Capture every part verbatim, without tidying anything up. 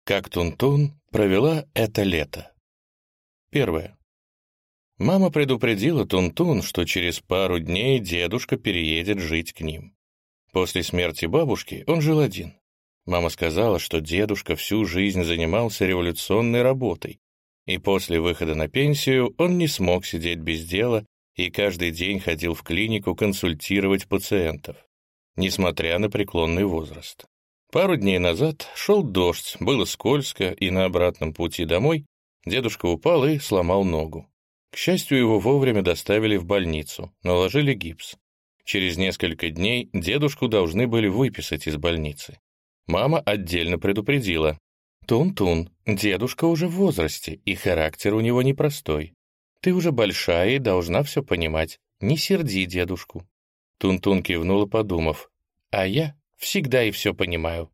Как Тун-Тун провела это лето. Первое. Мама предупредила Тун-Тун, что через пару дней дедушка переедет жить к ним. После смерти бабушки он жил один. Мама сказала, что дедушка всю жизнь занимался революционной работой, и после выхода на пенсию он не смог сидеть без дела и каждый день ходил в клинику консультировать пациентов, несмотря на преклонный возраст. Пару дней назад шел дождь, было скользко, и на обратном пути домой дедушка упал и сломал ногу. К счастью, его вовремя доставили в больницу, наложили гипс. Через несколько дней дедушку должны были выписать из больницы. Мама отдельно предупредила: «Тун-Тун, дедушка уже в возрасте, и характер у него непростой. Ты уже большая и должна все понимать. Не серди дедушку». Тун-Тун кивнула, подумав: «А я всегда и все понимаю».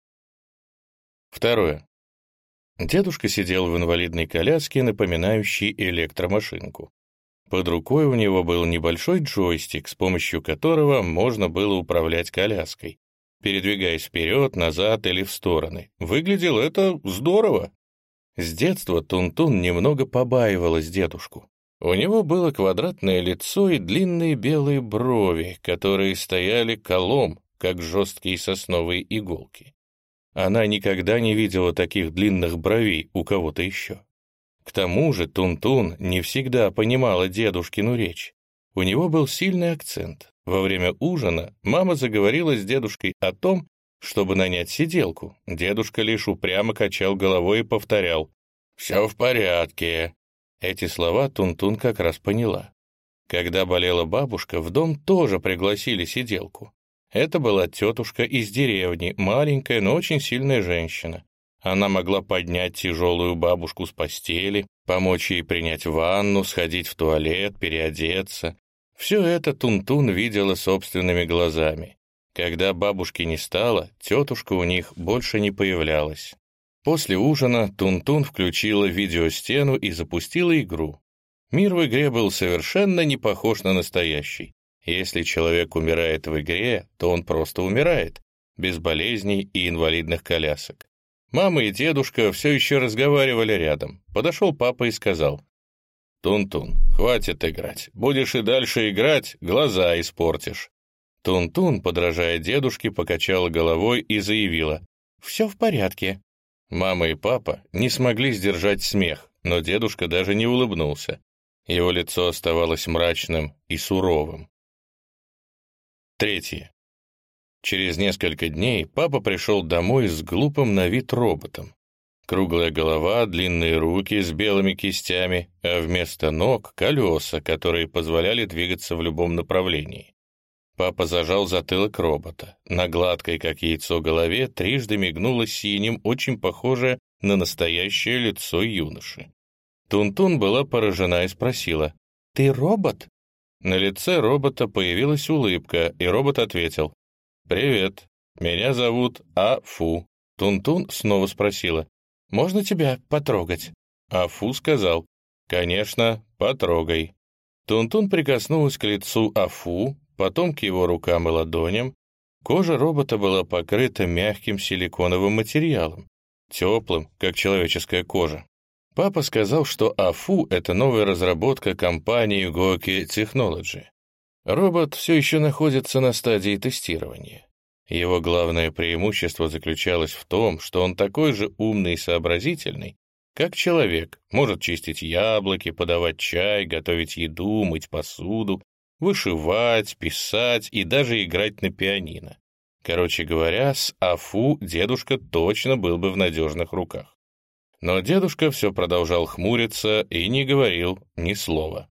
Второе. Дедушка сидел в инвалидной коляске, напоминающей электромашинку. Под рукой у него был небольшой джойстик, с помощью которого можно было управлять коляской, передвигаясь вперед, назад или в стороны. Выглядело это здорово. С детства Тун-Тун немного побаивалась дедушку. У него было квадратное лицо и длинные белые брови, которые стояли колом, как жесткие сосновые иголки. Она никогда не видела таких длинных бровей у кого-то еще. К тому же Тун-Тун не всегда понимала дедушкину речь. У него был сильный акцент. Во время ужина мама заговорила с дедушкой о том, чтобы нанять сиделку. Дедушка лишь упрямо качал головой и повторял: «Все в порядке». Эти слова Тун-Тун как раз поняла. Когда болела бабушка, в дом тоже пригласили сиделку. Это была тетушка из деревни, маленькая, но очень сильная женщина. Она могла поднять тяжелую бабушку с постели, помочь ей принять ванну, сходить в туалет, переодеться. Все это Тун-Тун видела собственными глазами. Когда бабушки не стало, тетушка у них больше не появлялась. После ужина Тун-Тун включила видеостену и запустила игру. Мир в игре был совершенно не похож на настоящий. Если человек умирает в игре, то он просто умирает, без болезней и инвалидных колясок. Мама и дедушка все еще разговаривали рядом. Подошел папа и сказал: «Тун-Тун, хватит играть. Будешь и дальше играть, глаза испортишь». Тун-Тун, подражая дедушке, покачала головой и заявила: «Все в порядке». Мама и папа не смогли сдержать смех, но дедушка даже не улыбнулся. Его лицо оставалось мрачным и суровым. Третье. Через несколько дней папа пришел домой с глупым на вид роботом. Круглая голова, длинные руки с белыми кистями, а вместо ног — колеса, которые позволяли двигаться в любом направлении. Папа зажал затылок робота. На гладкой, как яйцо, голове трижды мигнуло синим, очень похожее на настоящее лицо юноши. Тун-Тун была поражена и спросила: «Ты робот?» На лице робота появилась улыбка, и робот ответил: «Привет, меня зовут Афу». Тун-Тун снова спросила: «Можно тебя потрогать?» Афу сказал: «Конечно, потрогай». Тун-Тун прикоснулась к лицу Афу, потом к его рукам и ладоням. Кожа робота была покрыта мягким силиконовым материалом, теплым, как человеческая кожа. Папа сказал, что Афу — это новая разработка компании Гоки Technology. Робот все еще находится на стадии тестирования. Его главное преимущество заключалось в том, что он такой же умный и сообразительный, как человек, может чистить яблоки, подавать чай, готовить еду, мыть посуду, вышивать, писать и даже играть на пианино. Короче говоря, с Афу дедушка точно был бы в надежных руках. Но дедушка все продолжал хмуриться и не говорил ни слова.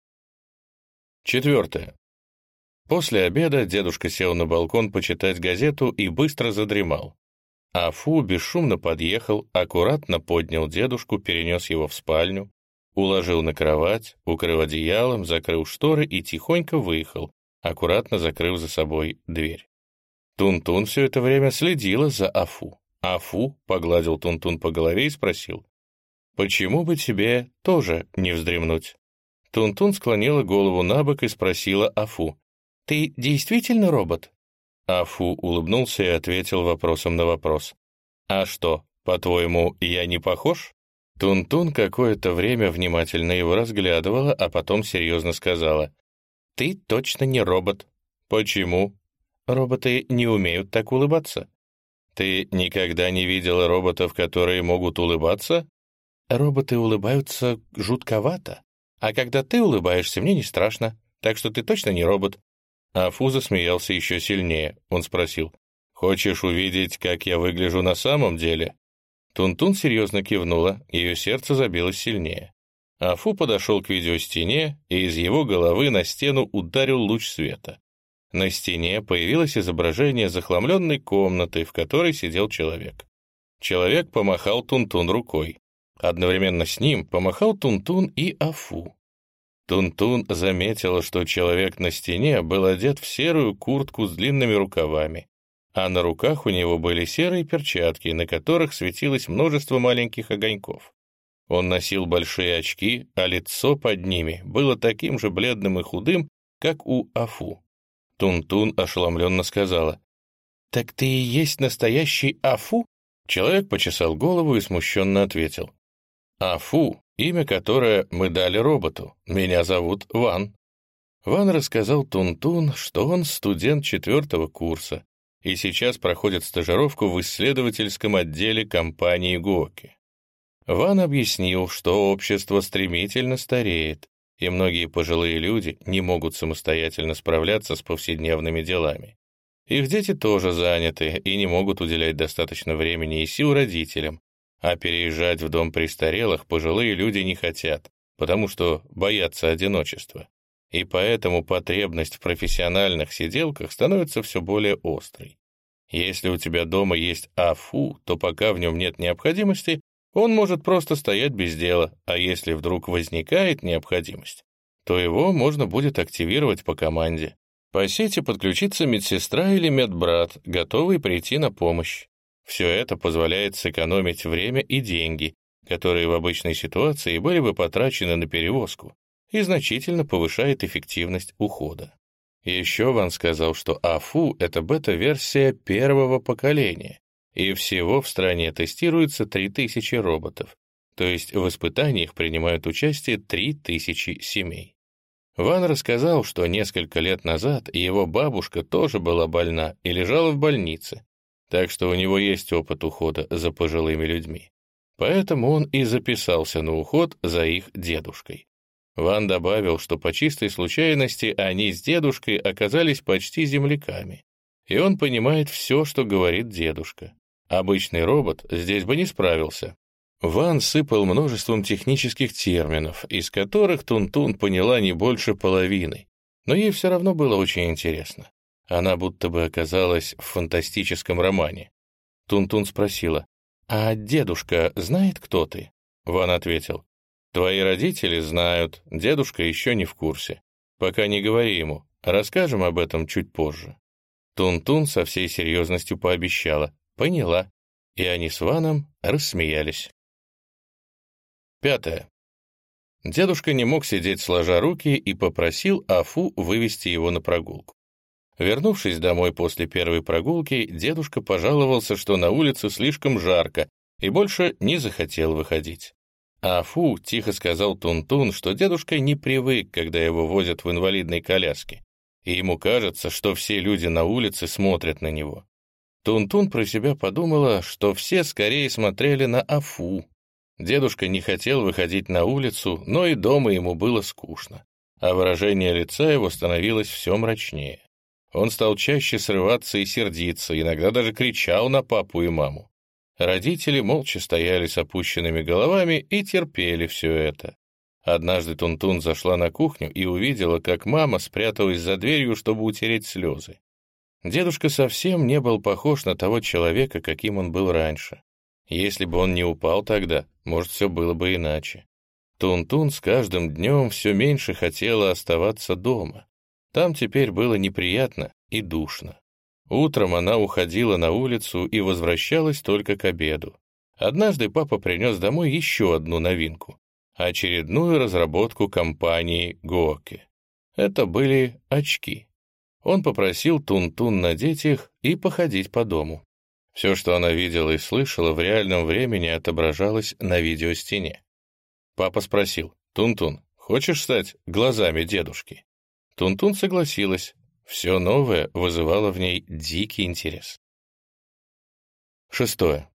Четвертое. После обеда дедушка сел на балкон почитать газету и быстро задремал. Афу бесшумно подъехал, аккуратно поднял дедушку, перенес его в спальню, уложил на кровать, укрыл одеялом, закрыл шторы и тихонько выехал, аккуратно закрыв за собой дверь. Тун-Тун все это время следила за Афу. Афу погладил Тун-Тун по голове и спросил: «Почему бы тебе тоже не вздремнуть?» Тун-Тун склонила голову набок и спросила Афу: «Ты действительно робот?» Афу улыбнулся и ответил вопросом на вопрос: «А что, По-твоему, я не похож?» Тун-Тун какое-то время внимательно его разглядывала, а потом серьезно сказала: «Ты точно не робот». «Почему?» «Роботы не умеют так улыбаться». «Ты никогда не видела роботов, которые могут улыбаться?» «Роботы улыбаются жутковато, а когда ты улыбаешься, мне не страшно, так что ты точно не робот». Афу засмеялся еще сильнее. Он спросил: «Хочешь увидеть, как я выгляжу на самом деле?» Тун-Тун серьезно кивнула, ее сердце забилось сильнее. Афу подошел к видеостене, и из его головы на стену ударил луч света. На стене появилось изображение захламленной комнаты, в которой сидел человек. Человек помахал Тун-Тун рукой. Одновременно с ним помахал Тун-Тун и Афу. Тун-Тун заметила, что человек на стене был одет в серую куртку с длинными рукавами, а на руках у него были серые перчатки, на которых светилось множество маленьких огоньков. Он носил большие очки, а лицо под ними было таким же бледным и худым, как у Афу. Тун-Тун ошеломленно сказала: «Так ты и есть настоящий Афу?» Человек почесал голову и смущенно ответил: «Афу — имя, которое мы дали роботу. Меня зовут Ван». Ван рассказал Тун-Тун, что он студент четвертого курса и сейчас проходит стажировку в исследовательском отделе компании Гоки. Ван объяснил, что общество стремительно стареет, и многие пожилые люди не могут самостоятельно справляться с повседневными делами. Их дети тоже заняты и не могут уделять достаточно времени и сил родителям, а переезжать в дом престарелых пожилые люди не хотят, потому что боятся одиночества. И поэтому потребность в профессиональных сиделках становится все более острой. Если у тебя дома есть Афу, то пока в нем нет необходимости, он может просто стоять без дела, а если вдруг возникает необходимость, то его можно будет активировать по команде. По сети подключится медсестра или медбрат, готовый прийти на помощь. Все это позволяет сэкономить время и деньги, которые в обычной ситуации были бы потрачены на перевозку, и значительно повышает эффективность ухода. Еще Ван сказал, что Афу — это бета-версия первого поколения, и всего в стране тестируется три тысячи роботов, то есть в испытаниях принимают участие три тысячи семей. Ван рассказал, что несколько лет назад его бабушка тоже была больна и лежала в больнице, так что у него есть опыт ухода за пожилыми людьми. Поэтому он и записался на уход за их дедушкой. Ван добавил, что по чистой случайности они с дедушкой оказались почти земляками, и он понимает все, что говорит дедушка. Обычный робот здесь бы не справился. Ван сыпал множеством технических терминов, из которых Тун-Тун поняла не больше половины, но ей все равно было очень интересно. Она будто бы оказалась в фантастическом романе. Тун-Тун спросила: «А дедушка знает, кто ты?» Ван ответил: «Твои родители знают, дедушка еще не в курсе. Пока не говори ему, расскажем об этом чуть позже». Тун-Тун со всей серьезностью пообещала: «Поняла». И они с Ваном рассмеялись. Пятое. Дедушка не мог сидеть сложа руки и попросил Афу вывести его на прогулку. Вернувшись домой после первой прогулки, дедушка пожаловался, что на улице слишком жарко, и больше не захотел выходить. Афу тихо сказал Тун-Тун, что дедушка не привык, когда его возят в инвалидной коляске, и ему кажется, что все люди на улице смотрят на него. Тун-Тун про себя подумала, что все скорее смотрели на Афу. Дедушка не хотел выходить на улицу, но и дома ему было скучно, а выражение лица его становилось все мрачнее. Он стал чаще срываться и сердиться, иногда даже кричал на папу и маму. Родители молча стояли с опущенными головами и терпели все это. Однажды Тун-Тун зашла на кухню и увидела, как мама спряталась за дверью, чтобы утереть слезы. Дедушка совсем не был похож на того человека, каким он был раньше. Если бы он не упал тогда, может, все было бы иначе. Тун-Тун с каждым днем все меньше хотела оставаться дома. Там теперь было неприятно и душно. Утром она уходила на улицу и возвращалась только к обеду. Однажды папа принес домой еще одну новинку — очередную разработку компании Гоки. Это были очки. Он попросил Тун-Тун надеть их и походить по дому. Все, что она видела и слышала, в реальном времени отображалось на видеостене. Папа спросил: «Тун-Тун, хочешь стать глазами дедушки?» Тун-Тун согласилась. Все новое вызывало в ней дикий интерес. Шестое.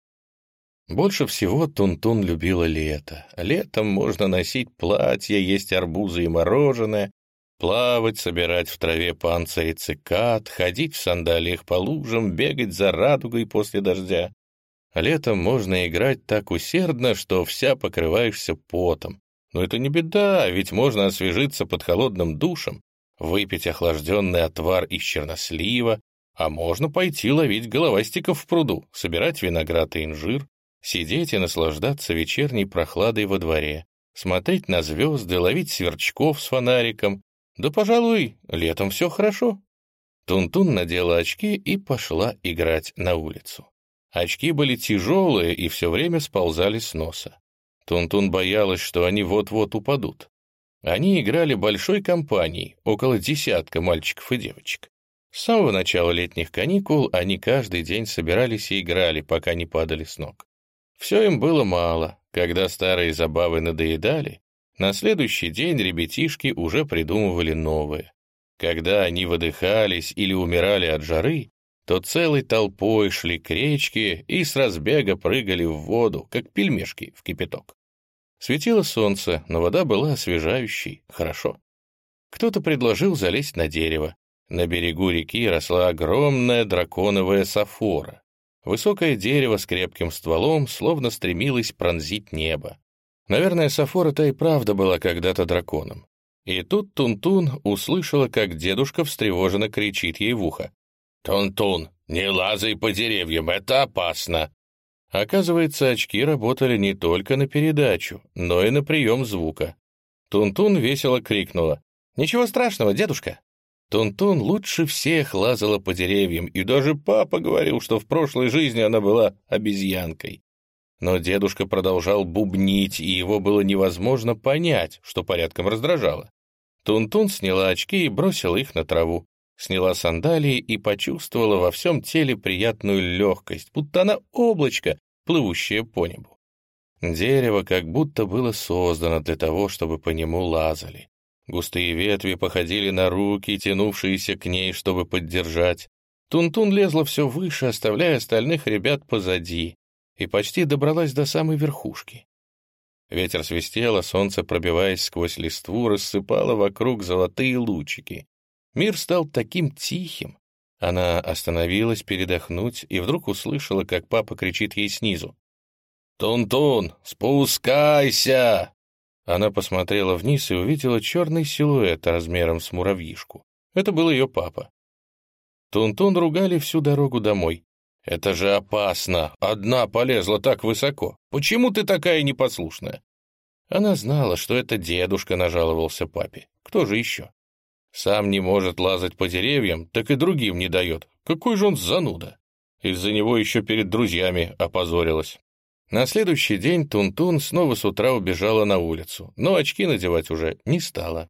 Больше всего Тун-Тун любила лето. Летом можно носить платья, есть арбузы и мороженое, плавать, собирать в траве панцири цикад, ходить в сандалиях по лужам, бегать за радугой после дождя. Летом можно играть так усердно, что вся покрываешься потом. Но это не беда, ведь можно освежиться под холодным душем, выпить охлажденный отвар из чернослива, а можно пойти ловить головастиков в пруду, собирать виноград и инжир, сидеть и наслаждаться вечерней прохладой во дворе, смотреть на звезды, ловить сверчков с фонариком. Да, пожалуй, летом все хорошо. Тун-Тун надела очки и пошла играть на улицу. Очки были тяжелые и все время сползали с носа. Тун-Тун боялась, что они вот-вот упадут. Они играли большой компанией, около десятка мальчиков и девочек. С самого начала летних каникул они каждый день собирались и играли, пока не падали с ног. Все им было мало. Когда старые забавы надоедали, на следующий день ребятишки уже придумывали новые. Когда они выдыхались или умирали от жары, то целой толпой шли к речке и с разбега прыгали в воду, как пельмешки в кипяток. Светило солнце, но вода была освежающей, хорошо. Кто-то предложил залезть на дерево. На берегу реки росла огромная драконовая софора. Высокое дерево с крепким стволом словно стремилось пронзить небо. Наверное, софора-то и правда была когда-то драконом. И тут Тун-Тун услышала, как дедушка встревоженно кричит ей в ухо: «Тун-Тун, не лазай по деревьям, это опасно!» Оказывается, очки работали не только на передачу, но и на прием звука. Тун-Тун весело крикнула: «Ничего страшного, дедушка!» Тун-Тун лучше всех лазала по деревьям, и даже папа говорил, что в прошлой жизни она была обезьянкой. Но дедушка продолжал бубнить, и его было невозможно понять, что порядком раздражало. Тун-Тун сняла очки и бросила их на траву. Сняла сандалии и почувствовала во всем теле приятную легкость, будто она облачко, плывущее по небу. Дерево как будто было создано для того, чтобы по нему лазали. Густые ветви походили на руки, тянувшиеся к ней, чтобы поддержать. Тун-Тун лезла все выше, оставляя остальных ребят позади, и почти добралась до самой верхушки. Ветер свистел, а солнце, пробиваясь сквозь листву, рассыпало вокруг золотые лучики. Мир стал таким тихим. Она остановилась передохнуть и вдруг услышала, как папа кричит ей снизу: «Тун-Тун, спускайся!» Она посмотрела вниз и увидела черный силуэт размером с муравьишку. Это был ее папа. Тун-Тун ругали всю дорогу домой. «Это же опасно! Одна полезла так высоко! Почему ты такая непослушная?» Она знала, что это дедушка нажаловался папе. Кто же еще? Сам не может лазать по деревьям, так и другим не дает. Какой же он зануда! Из-за него еще перед друзьями опозорилась. На следующий день Тун-Тун снова с утра убежала на улицу, но очки надевать уже не стала.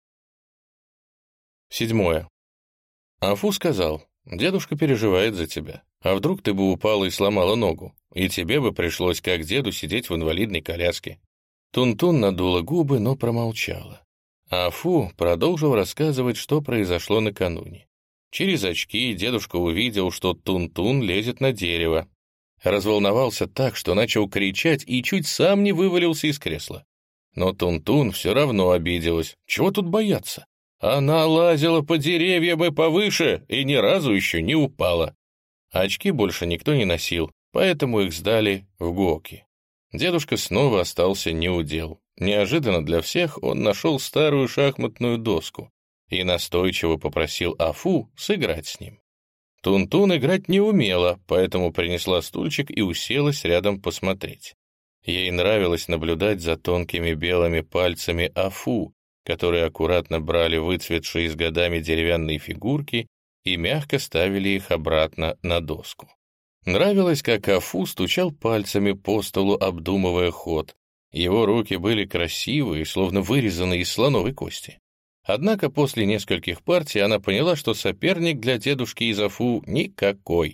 Седьмое. Афу сказал: «Дедушка переживает за тебя. А вдруг ты бы упала и сломала ногу, и тебе бы пришлось, как деду, сидеть в инвалидной коляске?» Тун-Тун надула губы, но промолчала. Афу продолжил рассказывать, что произошло накануне. Через очки дедушка увидел, что Тун-Тун лезет на дерево. Разволновался так, что начал кричать и чуть сам не вывалился из кресла. Но Тун-Тун все равно обиделась. Чего тут бояться? Она лазила по деревьям и повыше, и ни разу еще не упала. Очки больше никто не носил, поэтому их сдали в Гоки. Дедушка снова остался неудел. Неожиданно для всех он нашел старую шахматную доску и настойчиво попросил Афу сыграть с ним. Тун-Тун играть не умела, поэтому принесла стульчик и уселась рядом посмотреть. Ей нравилось наблюдать за тонкими белыми пальцами Афу, которые аккуратно брали выцветшие с годами деревянные фигурки и мягко ставили их обратно на доску. Нравилось, как Афу стучал пальцами по столу, обдумывая ход. Его руки были красивые, словно вырезанные из слоновой кости. Однако после нескольких партий она поняла, что соперник для дедушки из Афу никакой.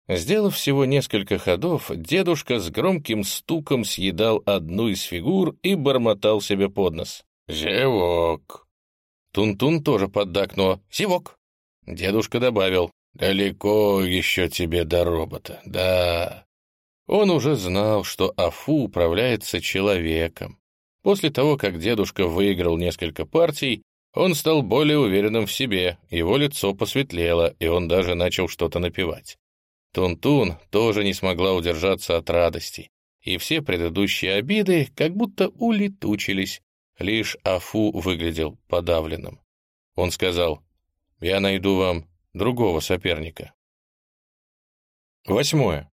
Сделав всего несколько ходов, дедушка с громким стуком съедал одну из фигур и бормотал себе под нос. «Зевок!» Тун-Тун тоже поддакнула. «Зевок!» Дедушка добавил. «Далеко еще тебе до робота, да». Он уже знал, что Афу управляется человеком. После того, как дедушка выиграл несколько партий, он стал более уверенным в себе, его лицо посветлело, и он даже начал что-то напевать. Тун-Тун тоже не смогла удержаться от радости, и все предыдущие обиды как будто улетучились. Лишь Афу выглядел подавленным. Он сказал: «Я найду вам другого соперника». Восьмое.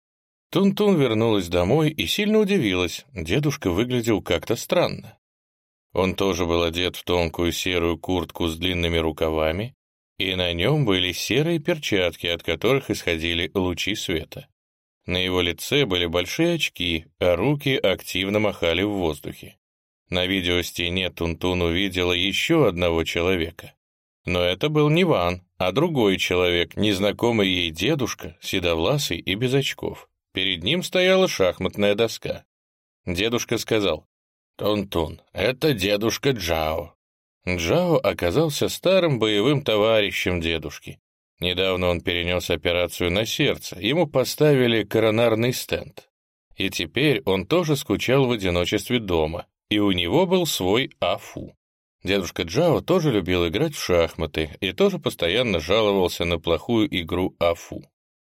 Тун-Тун вернулась домой и сильно удивилась. Дедушка выглядел как-то странно. Он тоже был одет в тонкую серую куртку с длинными рукавами, и на нем были серые перчатки, от которых исходили лучи света. На его лице были большие очки, а руки активно махали в воздухе. На видеостене Тун-Тун увидела еще одного человека. Но это был не Ван, а другой человек, незнакомый ей дедушка, седовласый и без очков. Перед ним стояла шахматная доска. Дедушка сказал: «Тун-Тун, это дедушка Джао». Джао оказался старым боевым товарищем дедушки. Недавно он перенес операцию на сердце, ему поставили коронарный стенд. И теперь он тоже скучал в одиночестве дома, и у него был свой Афу. Дедушка Джао тоже любил играть в шахматы и тоже постоянно жаловался на плохую игру Афу.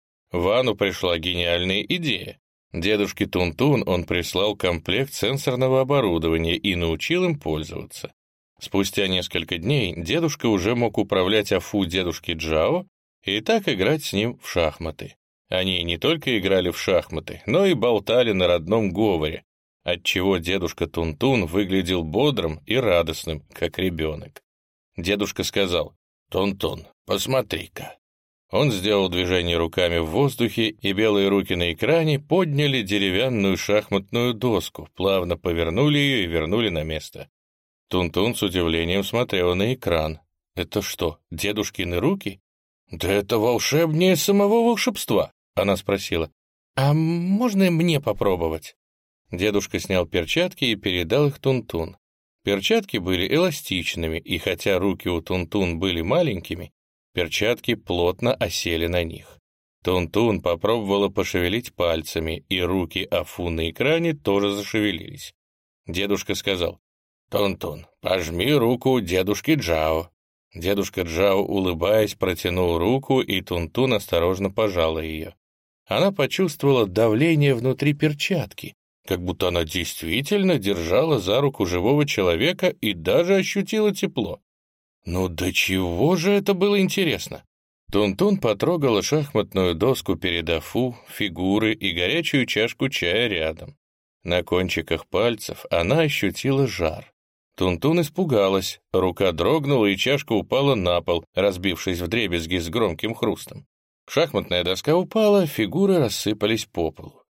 Вану пришла гениальная идея. Дедушке Тун-Тун он прислал комплект сенсорного оборудования и научил им пользоваться. Спустя несколько дней дедушка уже мог управлять Афу дедушки Джао и так играть с ним в шахматы. Они не только играли в шахматы, но и болтали на родном говоре, отчего дедушка Тун-Тун выглядел бодрым и радостным, как ребенок. Дедушка сказал: «Тун-Тун, посмотри-ка». Он сделал движение руками в воздухе, и белые руки на экране подняли деревянную шахматную доску, плавно повернули ее и вернули на место. Тун-Тун с удивлением смотрела на экран. «Это что, дедушкины руки?» «Да это волшебнее самого волшебства», — она спросила. «А можно мне попробовать?» Дедушка снял перчатки и передал их Тун-Тун. Перчатки были эластичными, и хотя руки у Тун-Тун были маленькими, перчатки плотно осели на них. Тун-Тун попробовала пошевелить пальцами, и руки Афу на экране тоже зашевелились. Дедушка сказал: «Тун-Тун, пожми руку дедушки Джао». Дедушка Джао, улыбаясь, протянул руку, и Тун-Тун осторожно пожала ее. Она почувствовала давление внутри перчатки, как будто она действительно держала за руку живого человека и даже ощутила тепло. Ну до чего же это было интересно? Тун-Тун потрогала шахматную доску перед Афу, фигуры и горячую чашку чая рядом. На кончиках пальцев она ощутила жар. Тун-Тун испугалась, рука дрогнула, и чашка упала на пол, разбившись вдребезги с громким хрустом. Шахматная доска упала, фигуры рассыпались по полу.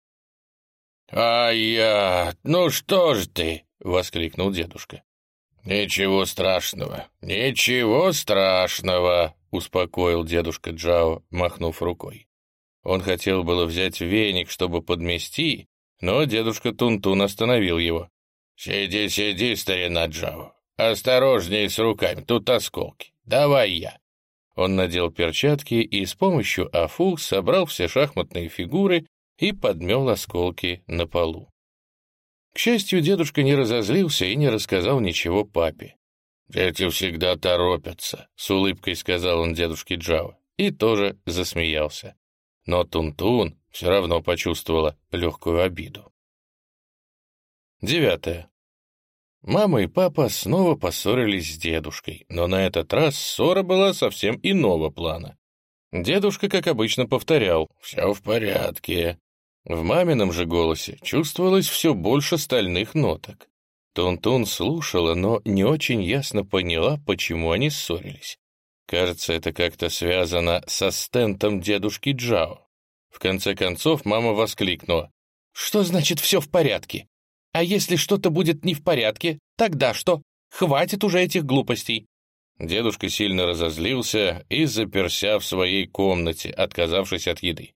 «Ай-я! Ну что ж ты!» — воскликнул дедушка. «Ничего страшного, ничего страшного!» — успокоил дедушка Джао, махнув рукой. Он хотел было взять веник, чтобы подмести, но дедушка Тун-Тун остановил его. «Сиди, сиди, старина Джао. Осторожнее с руками, тут осколки. Давай я». Он надел перчатки и с помощью Афу собрал все шахматные фигуры и подмел осколки на полу. К счастью, дедушка не разозлился и не рассказал ничего папе. «Дети всегда торопятся», — с улыбкой сказал он дедушке Джао, и тоже засмеялся. Но Тун-Тун все равно почувствовала легкую обиду. Девятое. Мама и папа снова поссорились с дедушкой, но на этот раз ссора была совсем иного плана. Дедушка, как обычно, повторял: «Все в порядке». В мамином же голосе чувствовалось все больше стальных ноток. Тун-Тун слушала, но не очень ясно поняла, почему они ссорились. Кажется, это как-то связано со стентом дедушки Джао. В конце концов мама воскликнула: «Что значит «все в порядке»? А если что-то будет не в порядке, тогда что? Хватит уже этих глупостей». Дедушка сильно разозлился и заперся в своей комнате, отказавшись от еды.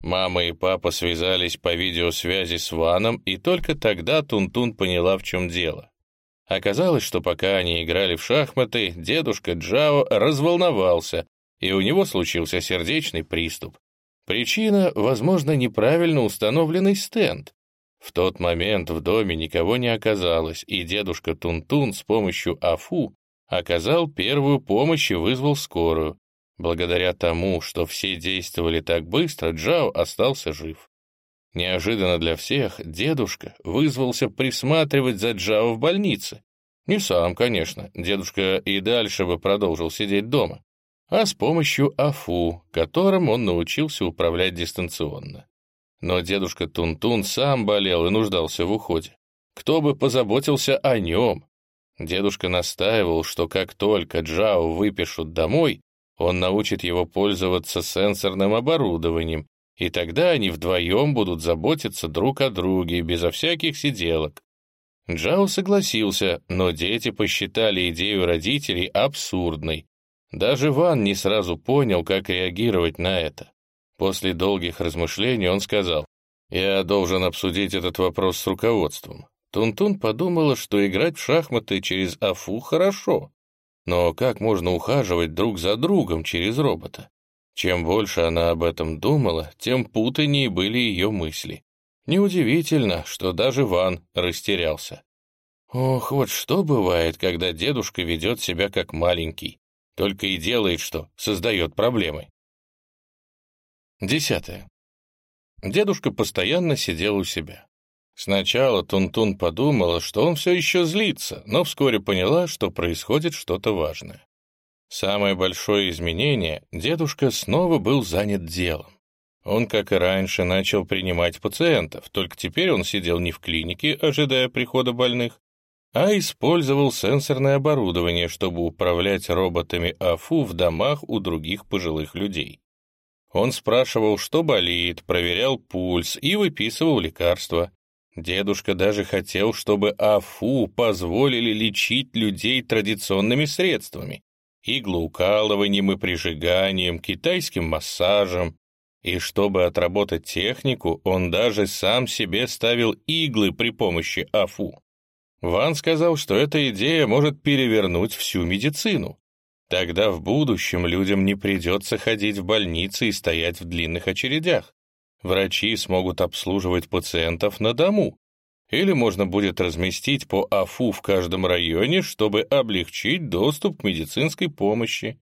Мама и папа связались по видеосвязи с Ваном, и только тогда Тун-Тун поняла, в чем дело. Оказалось, что пока они играли в шахматы, дедушка Джао разволновался, и у него случился сердечный приступ. Причина, возможно, неправильно установленный стенд. В тот момент в доме никого не оказалось, и дедушка Тун-Тун с помощью Афу оказал первую помощь и вызвал скорую. Благодаря тому, что все действовали так быстро, Джао остался жив. Неожиданно для всех дедушка вызвался присматривать за Джао в больнице. Не сам, конечно, дедушка и дальше бы продолжил сидеть дома, а с помощью Афу, которым он научился управлять дистанционно. Но дедушка Тун-Тун сам болел и нуждался в уходе. Кто бы позаботился о нем? Дедушка настаивал, что как только Джао выпишут домой, он научит его пользоваться сенсорным оборудованием, и тогда они вдвоем будут заботиться друг о друге, безо всяких сиделок. Джао согласился, но дети посчитали идею родителей абсурдной. Даже Ван не сразу понял, как реагировать на это. После долгих размышлений он сказал: «Я должен обсудить этот вопрос с руководством». Тун-Тун подумала, что играть в шахматы через Афу хорошо, но как можно ухаживать друг за другом через робота? Чем больше она об этом думала, тем путаннее были ее мысли. Неудивительно, что даже Ван растерялся. Ох, вот что бывает, когда дедушка ведет себя как маленький, только и делает, что создает проблемы. Десятое. Дедушка постоянно сидел у себя. Сначала Тун-Тун подумала, что он все еще злится, но вскоре поняла, что происходит что-то важное. Самое большое изменение — дедушка снова был занят делом. Он, как и раньше, начал принимать пациентов, только теперь он сидел не в клинике, ожидая прихода больных, а использовал сенсорное оборудование, чтобы управлять роботами Афу в домах у других пожилых людей. Он спрашивал, что болит, проверял пульс и выписывал лекарства. Дедушка даже хотел, чтобы Афу позволили лечить людей традиционными средствами — иглоукалыванием и прижиганием, китайским массажем. И чтобы отработать технику, он даже сам себе ставил иглы при помощи Афу. Ван сказал, что эта идея может перевернуть всю медицину. Тогда в будущем людям не придется ходить в больницы и стоять в длинных очередях. Врачи смогут обслуживать пациентов на дому. Или можно будет разместить по Афу в каждом районе, чтобы облегчить доступ к медицинской помощи.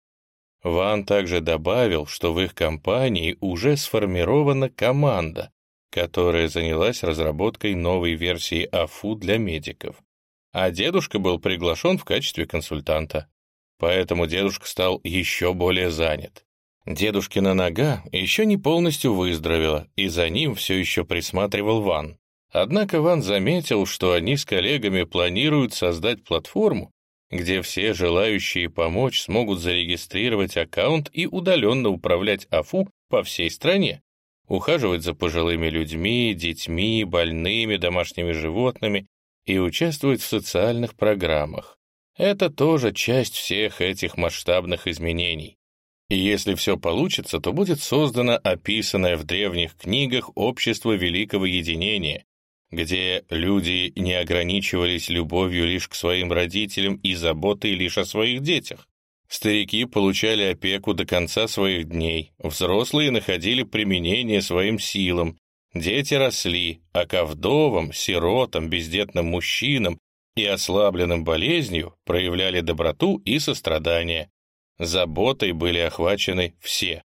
Ван также добавил, что в их компании уже сформирована команда, которая занялась разработкой новой версии Афу для медиков. А дедушка был приглашен в качестве консультанта. Поэтому дедушка стал еще более занят. Дедушкина нога еще не полностью выздоровела, и за ним все еще присматривал Ван. Однако Ван заметил, что они с коллегами планируют создать платформу, где все желающие помочь смогут зарегистрировать аккаунт и удаленно управлять Афу по всей стране, ухаживать за пожилыми людьми, детьми, больными, домашними животными и участвовать в социальных программах. Это тоже часть всех этих масштабных изменений. И если все получится, то будет создано описанное в древних книгах общество Великого Единения, где люди не ограничивались любовью лишь к своим родителям и заботой лишь о своих детях. Старики получали опеку до конца своих дней, взрослые находили применение своим силам, дети росли, а ко вдовам, сиротам, бездетным мужчинам и ослабленным болезнью проявляли доброту и сострадание. Заботой были охвачены все.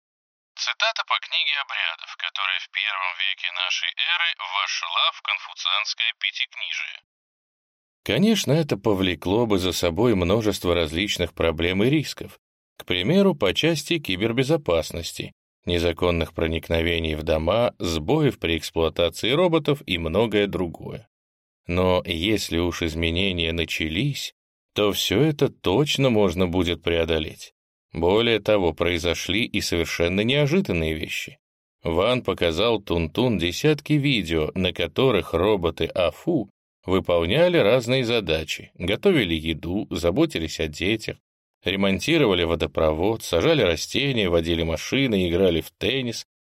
Цитата по книге обрядов, которая в первом веке нашей эры вошла в конфуцианское пятикнижие. Конечно, это повлекло бы за собой множество различных проблем и рисков. К примеру, по части кибербезопасности, незаконных проникновений в дома, сбоев при эксплуатации роботов и многое другое. Но если уж изменения начались, то все это точно можно будет преодолеть. Более того, произошли и совершенно неожиданные вещи. Ван показал Тун-Тун десятки видео, на которых роботы Афу выполняли разные задачи, готовили еду, заботились о детях, ремонтировали водопровод, сажали растения, водили машины, играли в теннис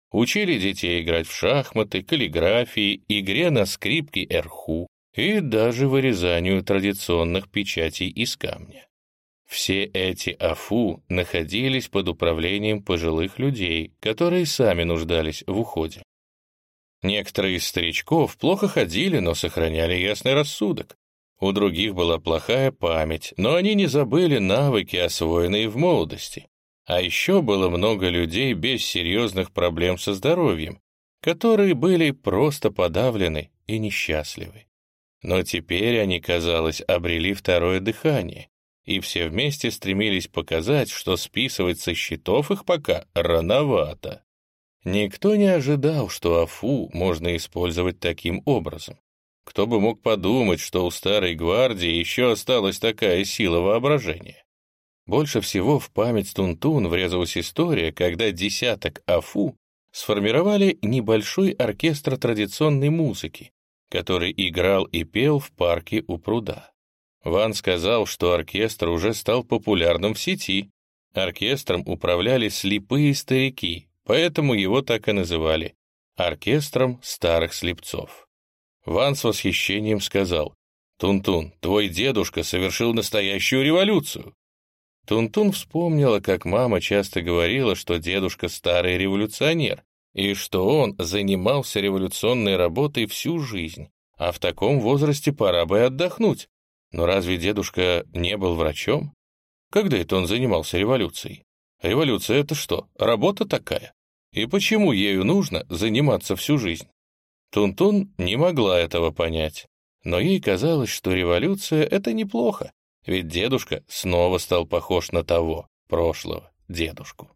Учили детей играть в шахматы, каллиграфии, игре на скрипке эрху и даже вырезанию традиционных печатей из камня. Все эти афу находились под управлением пожилых людей, которые сами нуждались в уходе. Некоторые из старичков плохо ходили, но сохраняли ясный рассудок. У других была плохая память, но они не забыли навыки, освоенные в молодости. А еще было много людей без серьезных проблем со здоровьем, которые были просто подавлены и несчастливы. Но теперь они, казалось, обрели второе дыхание, и все вместе стремились показать, что списывать со счетов их пока рановато. Никто не ожидал, что афу можно использовать таким образом. Кто бы мог подумать, что у старой гвардии еще осталась такая сила воображения. Больше всего в память Тун-Тун врезалась история, когда десяток афу сформировали небольшой оркестр традиционной музыки, который играл и пел в парке у пруда. Ван сказал, что оркестр уже стал популярным в сети. Оркестром управляли слепые старики, поэтому его так и называли — оркестром старых слепцов. Ван с восхищением сказал: «Тун-Тун, твой дедушка совершил настоящую революцию». Тун-Тун вспомнила, как мама часто говорила, что дедушка старый революционер, и что он занимался революционной работой всю жизнь, а в таком возрасте пора бы отдохнуть. Но разве дедушка не был врачом? Когда это он занимался революцией? Революция — это что, работа такая? И почему ею нужно заниматься всю жизнь? Тун-Тун не могла этого понять, но ей казалось, что революция — это неплохо, ведь дедушка снова стал похож на того, прошлого дедушку.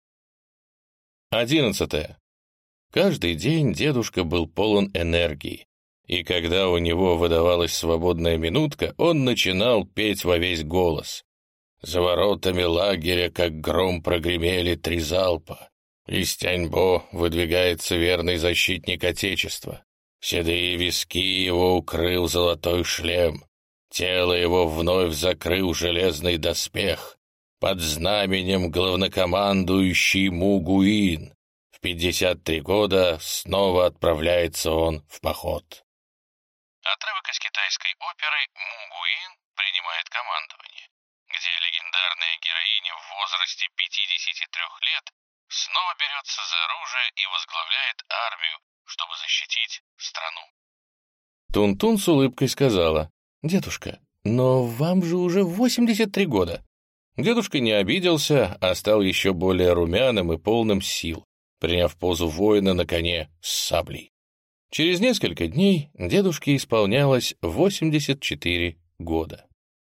Одиннадцатое. Каждый день дедушка был полон энергии, и когда у него выдавалась свободная минутка, он начинал петь во весь голос. За воротами лагеря, как гром, прогремели три залпа. Из Тяньбо выдвигается верный защитник Отечества. Седые виски его укрыл золотой шлем. Тело его вновь закрыл железный доспех. Под знаменем главнокомандующий Мугуин. В пятьдесят три года снова отправляется он в поход. Отрывок из китайской оперы «Мугуин принимает командование», где легендарная героиня в возрасте пятидесяти трёх лет снова берется за оружие и возглавляет армию, чтобы защитить страну. Тун-Тун с улыбкой сказала: «Дедушка, но вам же уже восемьдесят три года». Дедушка не обиделся, а стал еще более румяным и полным сил, приняв позу воина на коне с саблей. Через несколько дней дедушке исполнялось восемьдесят четыре года.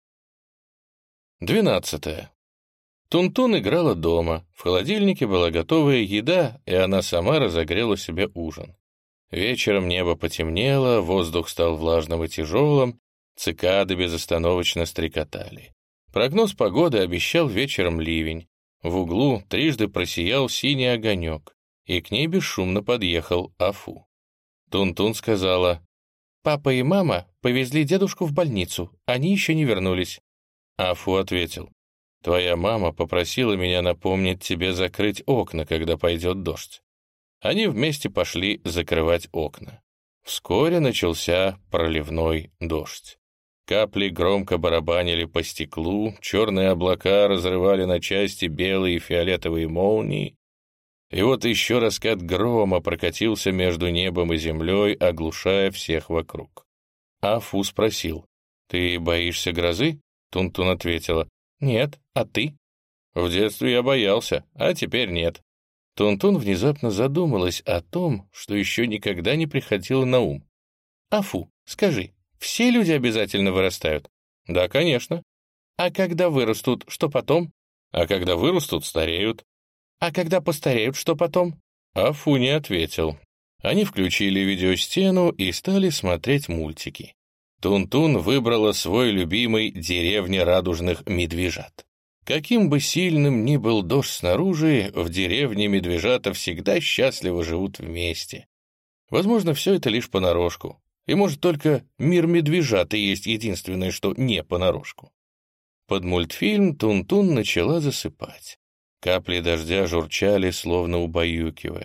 Двенадцатое. Тун-Тун играла дома, в холодильнике была готовая еда, и она сама разогрела себе ужин. Вечером небо потемнело, воздух стал влажным и тяжелым, цикады безостановочно стрекотали. Прогноз погоды обещал вечером ливень. В углу трижды просиял синий огонек, и к ней бесшумно подъехал Афу. Тун-Тун сказала: «Папа и мама повезли дедушку в больницу, они еще не вернулись». Афу ответил: «Твоя мама попросила меня напомнить тебе закрыть окна, когда пойдет дождь». Они вместе пошли закрывать окна. Вскоре начался проливной дождь. Капли громко барабанили по стеклу, черные облака разрывали на части белые и фиолетовые молнии. И вот еще раскат грома прокатился между небом и землей, оглушая всех вокруг. Афу спросил: «Ты боишься грозы?» Тун-Тун ответила: «Нет, а ты?» «В детстве я боялся, а теперь нет». Тун-Тун внезапно задумалась о том, что еще никогда не приходило на ум. «Афу, скажи, все люди обязательно вырастают?» «Да, конечно». «А когда вырастут, что потом?» «А когда вырастут, стареют». «А когда постареют, что потом?» Афу не ответил. Они включили видеостену и стали смотреть мультики. Тун-Тун выбрала свой любимый «Деревня радужных медвежат». Каким бы сильным ни был дождь снаружи, в деревне медвежата всегда счастливо живут вместе. Возможно, все это лишь понарошку. И может только мир медвежат и есть единственное, что не понарошку. Под мультфильм Тун-Тун начала засыпать. Капли дождя журчали, словно убаюкивая.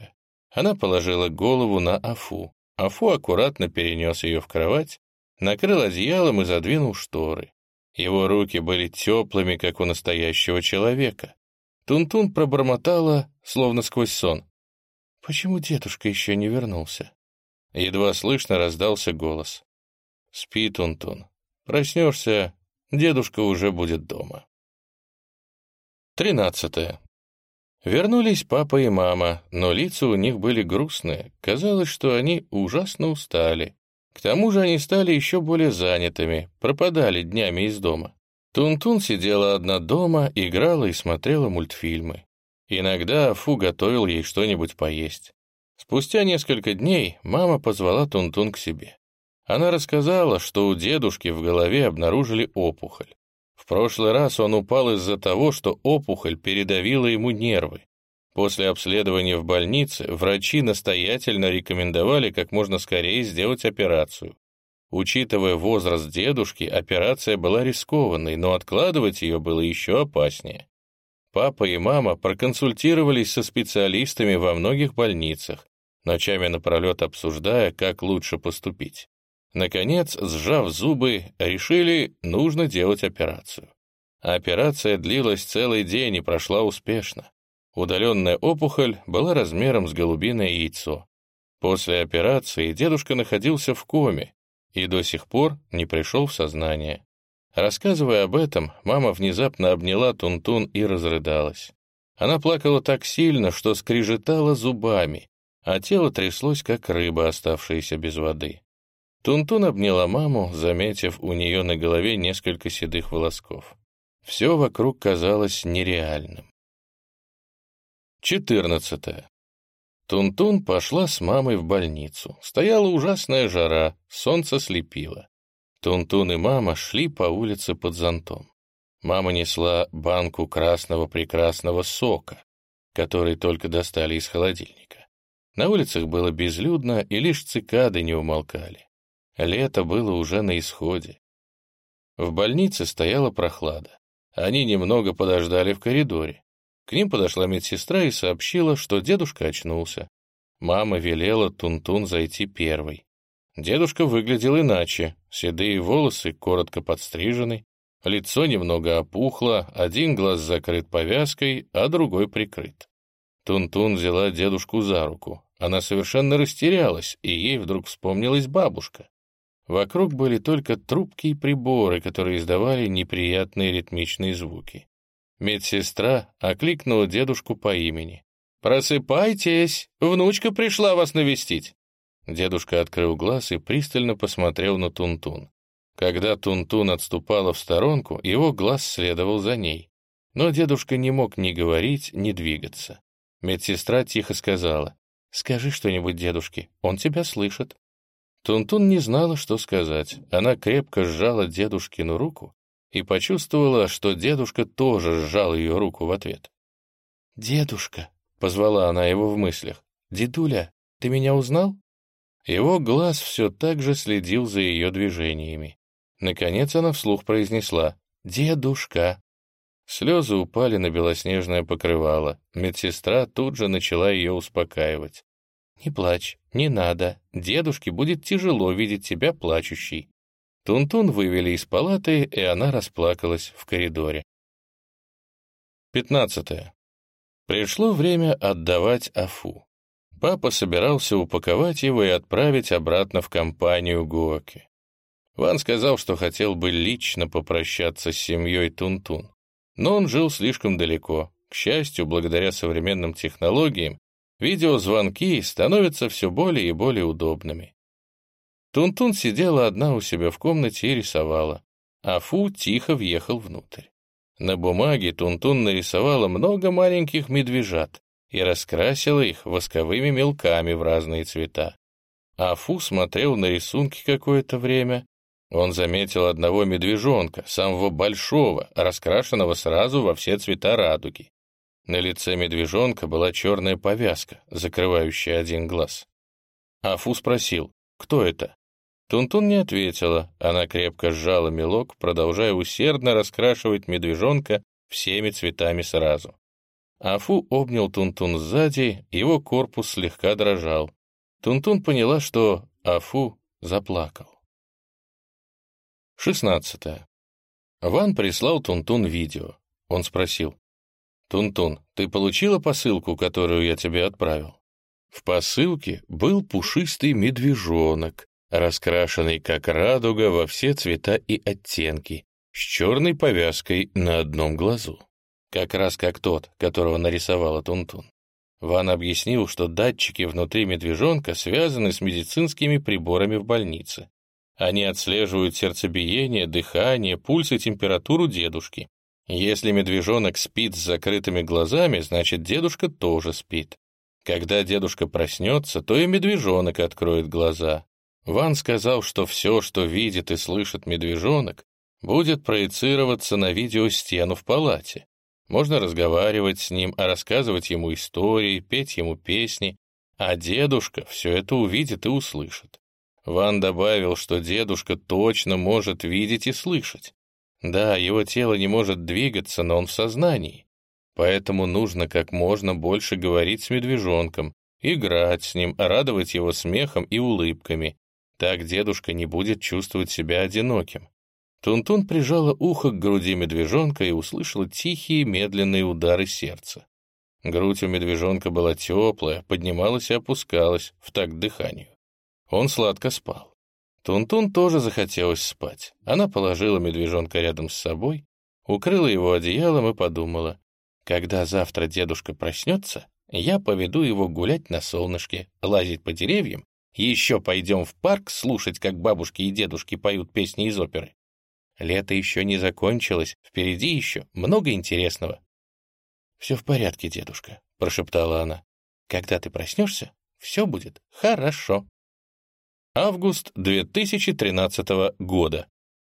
Она положила голову на Афу. Афу аккуратно перенес ее в кровать, накрыл одеялом и задвинул шторы. Его руки были теплыми, как у настоящего человека. Тун-Тун пробормотала, словно сквозь сон. «Почему дедушка еще не вернулся?» Едва слышно раздался голос. «Спи, Тун-Тун. Проснешься, дедушка уже будет дома». Тринадцатое. Вернулись папа и мама, но лица у них были грустные. Казалось, что они ужасно устали. К тому же они стали еще более занятыми, пропадали днями из дома. Тун-Тун сидела одна дома, играла и смотрела мультфильмы. Иногда Афу готовил ей что-нибудь поесть. Спустя несколько дней мама позвала Тун-Тун к себе. Она рассказала, что у дедушки в голове обнаружили опухоль. В прошлый раз он упал из-за того, что опухоль передавила ему нервы. После обследования в больнице врачи настоятельно рекомендовали как можно скорее сделать операцию. Учитывая возраст дедушки, операция была рискованной, но откладывать ее было еще опаснее. Папа и мама проконсультировались со специалистами во многих больницах, ночами напролет обсуждая, как лучше поступить. Наконец, сжав зубы, решили, нужно делать операцию. Операция длилась целый день и прошла успешно. Удаленная опухоль была размером с голубиное яйцо. После операции дедушка находился в коме и до сих пор не пришел в сознание. Рассказывая об этом, мама внезапно обняла Тун-Тун и разрыдалась. Она плакала так сильно, что скрежетала зубами, а тело тряслось, как рыба, оставшаяся без воды. Тун-Тун обняла маму, заметив у нее на голове несколько седых волосков. Все вокруг казалось нереальным. Четырнадцатое. Тун-Тун пошла с мамой в больницу. Стояла ужасная жара, солнце слепило. Тун-Тун и мама шли по улице под зонтом. Мама несла банку красного-прекрасного сока, который только достали из холодильника. На улицах было безлюдно, и лишь цикады не умолкали. Лето было уже на исходе. В больнице стояла прохлада. Они немного подождали в коридоре. К ним подошла медсестра и сообщила, что дедушка очнулся. Мама велела Тун-Тун зайти первой. Дедушка выглядел иначе. Седые волосы коротко подстрижены, лицо немного опухло, один глаз закрыт повязкой, а другой прикрыт. Тун-Тун взяла дедушку за руку. Она совершенно растерялась, и ей вдруг вспомнилась бабушка. Вокруг были только трубки и приборы, которые издавали неприятные ритмичные звуки. Медсестра окликнула дедушку по имени. «Просыпайтесь! Внучка пришла вас навестить!» Дедушка открыл глаз и пристально посмотрел на Тун-Тун. Когда Тун-Тун отступала в сторонку, его глаз следовал за ней. Но дедушка не мог ни говорить, ни двигаться. Медсестра тихо сказала: «Скажи что-нибудь дедушке, он тебя слышит». Тун-Тун не знала, что сказать. Она крепко сжала дедушкину руку и почувствовала, что дедушка тоже сжал ее руку в ответ. «Дедушка», — позвала она его в мыслях, — «дедуля, ты меня узнал?» Его глаз все так же следил за ее движениями. Наконец она вслух произнесла: «Дедушка». Слезы упали на белоснежное покрывало. Медсестра тут же начала ее успокаивать. «Не плачь, не надо. Дедушке будет тяжело видеть тебя плачущей». Тун-Тун вывели из палаты, и она расплакалась в коридоре. Пятнадцатое. Пришло время отдавать Афу. Папа собирался упаковать его и отправить обратно в компанию Гоки. Ван сказал, что хотел бы лично попрощаться с семьей Тун-Тун, но он жил слишком далеко. К счастью, благодаря современным технологиям, видеозвонки становятся все более и более удобными. Тун-Тун сидела одна у себя в комнате и рисовала. Афу тихо въехал внутрь. На бумаге Тун-Тун нарисовала много маленьких медвежат и раскрасила их восковыми мелками в разные цвета. Афу смотрел на рисунки какое-то время. Он заметил одного медвежонка, самого большого, раскрашенного сразу во все цвета радуги. На лице медвежонка была черная повязка, закрывающая один глаз. Афу спросил: «Кто это?» Тун-Тун не ответила, она крепко сжала мелок, продолжая усердно раскрашивать медвежонка всеми цветами сразу. Афу обнял Тун-Тун сзади, его корпус слегка дрожал. Тун-Тун поняла, что Афу заплакал. шестнадцатое. Ван прислал Тун-Тун видео. Он спросил: «Тун-Тун, ты получила посылку, которую я тебе отправил?» В посылке был пушистый медвежонок, раскрашенный как радуга во все цвета и оттенки, с черной повязкой на одном глазу. Как раз как тот, которого нарисовала Тун-Тун. Ван объяснил, что датчики внутри медвежонка связаны с медицинскими приборами в больнице. Они отслеживают сердцебиение, дыхание, пульс и температуру дедушки. Если медвежонок спит с закрытыми глазами, значит, дедушка тоже спит. Когда дедушка проснется, то и медвежонок откроет глаза. Ван сказал, что все, что видит и слышит медвежонок, будет проецироваться на видеостену в палате. Можно разговаривать с ним, рассказывать ему истории, петь ему песни, а дедушка все это увидит и услышит. Ван добавил, что дедушка точно может видеть и слышать. Да, его тело не может двигаться, но он в сознании. Поэтому нужно как можно больше говорить с медвежонком, играть с ним, радовать его смехом и улыбками. Так дедушка не будет чувствовать себя одиноким. Тун-Тун прижала ухо к груди медвежонка и услышала тихие медленные удары сердца. Грудь у медвежонка была теплая, поднималась и опускалась в такт дыханию. Он сладко спал. Тун-Тун тоже захотелось спать. Она положила медвежонка рядом с собой, укрыла его одеялом и подумала: когда завтра дедушка проснется, я поведу его гулять на солнышке, лазить по деревьям, еще пойдем в парк слушать, как бабушки и дедушки поют песни из оперы. Лето еще не закончилось, впереди еще много интересного. «Все в порядке, дедушка», — прошептала она. «Когда ты проснешься, все будет хорошо». Август две тысячи тринадцатого года.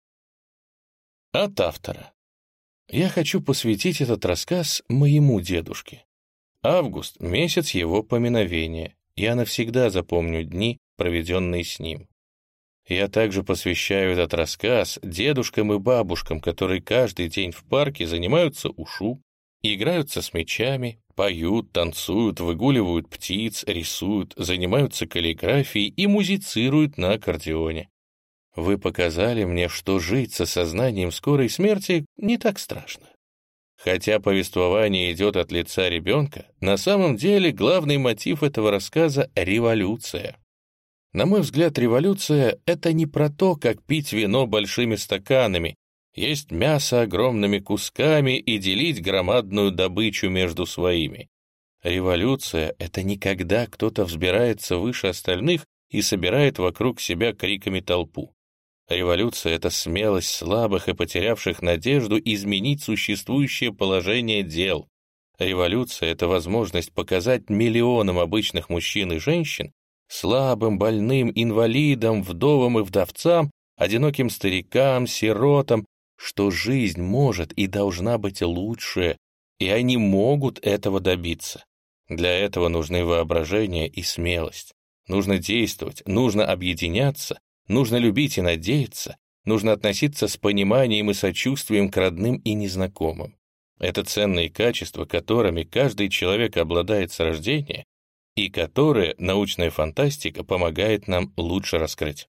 От автора. Я хочу посвятить этот рассказ моему дедушке. Август — месяц его поминовения. Я навсегда запомню дни, проведенные с ним. Я также посвящаю этот рассказ дедушкам и бабушкам, которые каждый день в парке занимаются ушу, играются с мячами, поют, танцуют, выгуливают птиц, рисуют, занимаются каллиграфией и музицируют на аккордеоне. Вы показали мне, что жить с осознанием скорой смерти не так страшно. Хотя повествование идет от лица ребенка, на самом деле главный мотив этого рассказа — революция. На мой взгляд, революция — это не про то, как пить вино большими стаканами, есть мясо огромными кусками и делить громадную добычу между своими. Революция — это не когда кто-то взбирается выше остальных и собирает вокруг себя криками толпу. Революция — это смелость слабых и потерявших надежду изменить существующее положение дел. Революция — это возможность показать миллионам обычных мужчин и женщин, слабым, больным, инвалидам, вдовам и вдовцам, одиноким старикам, сиротам, что жизнь может и должна быть лучше, и они могут этого добиться. Для этого нужны воображение и смелость. Нужно действовать, нужно объединяться, нужно любить и надеяться, нужно относиться с пониманием и сочувствием к родным и незнакомым. Это ценные качества, которыми каждый человек обладает с рождения, и которые научная фантастика помогает нам лучше раскрыть.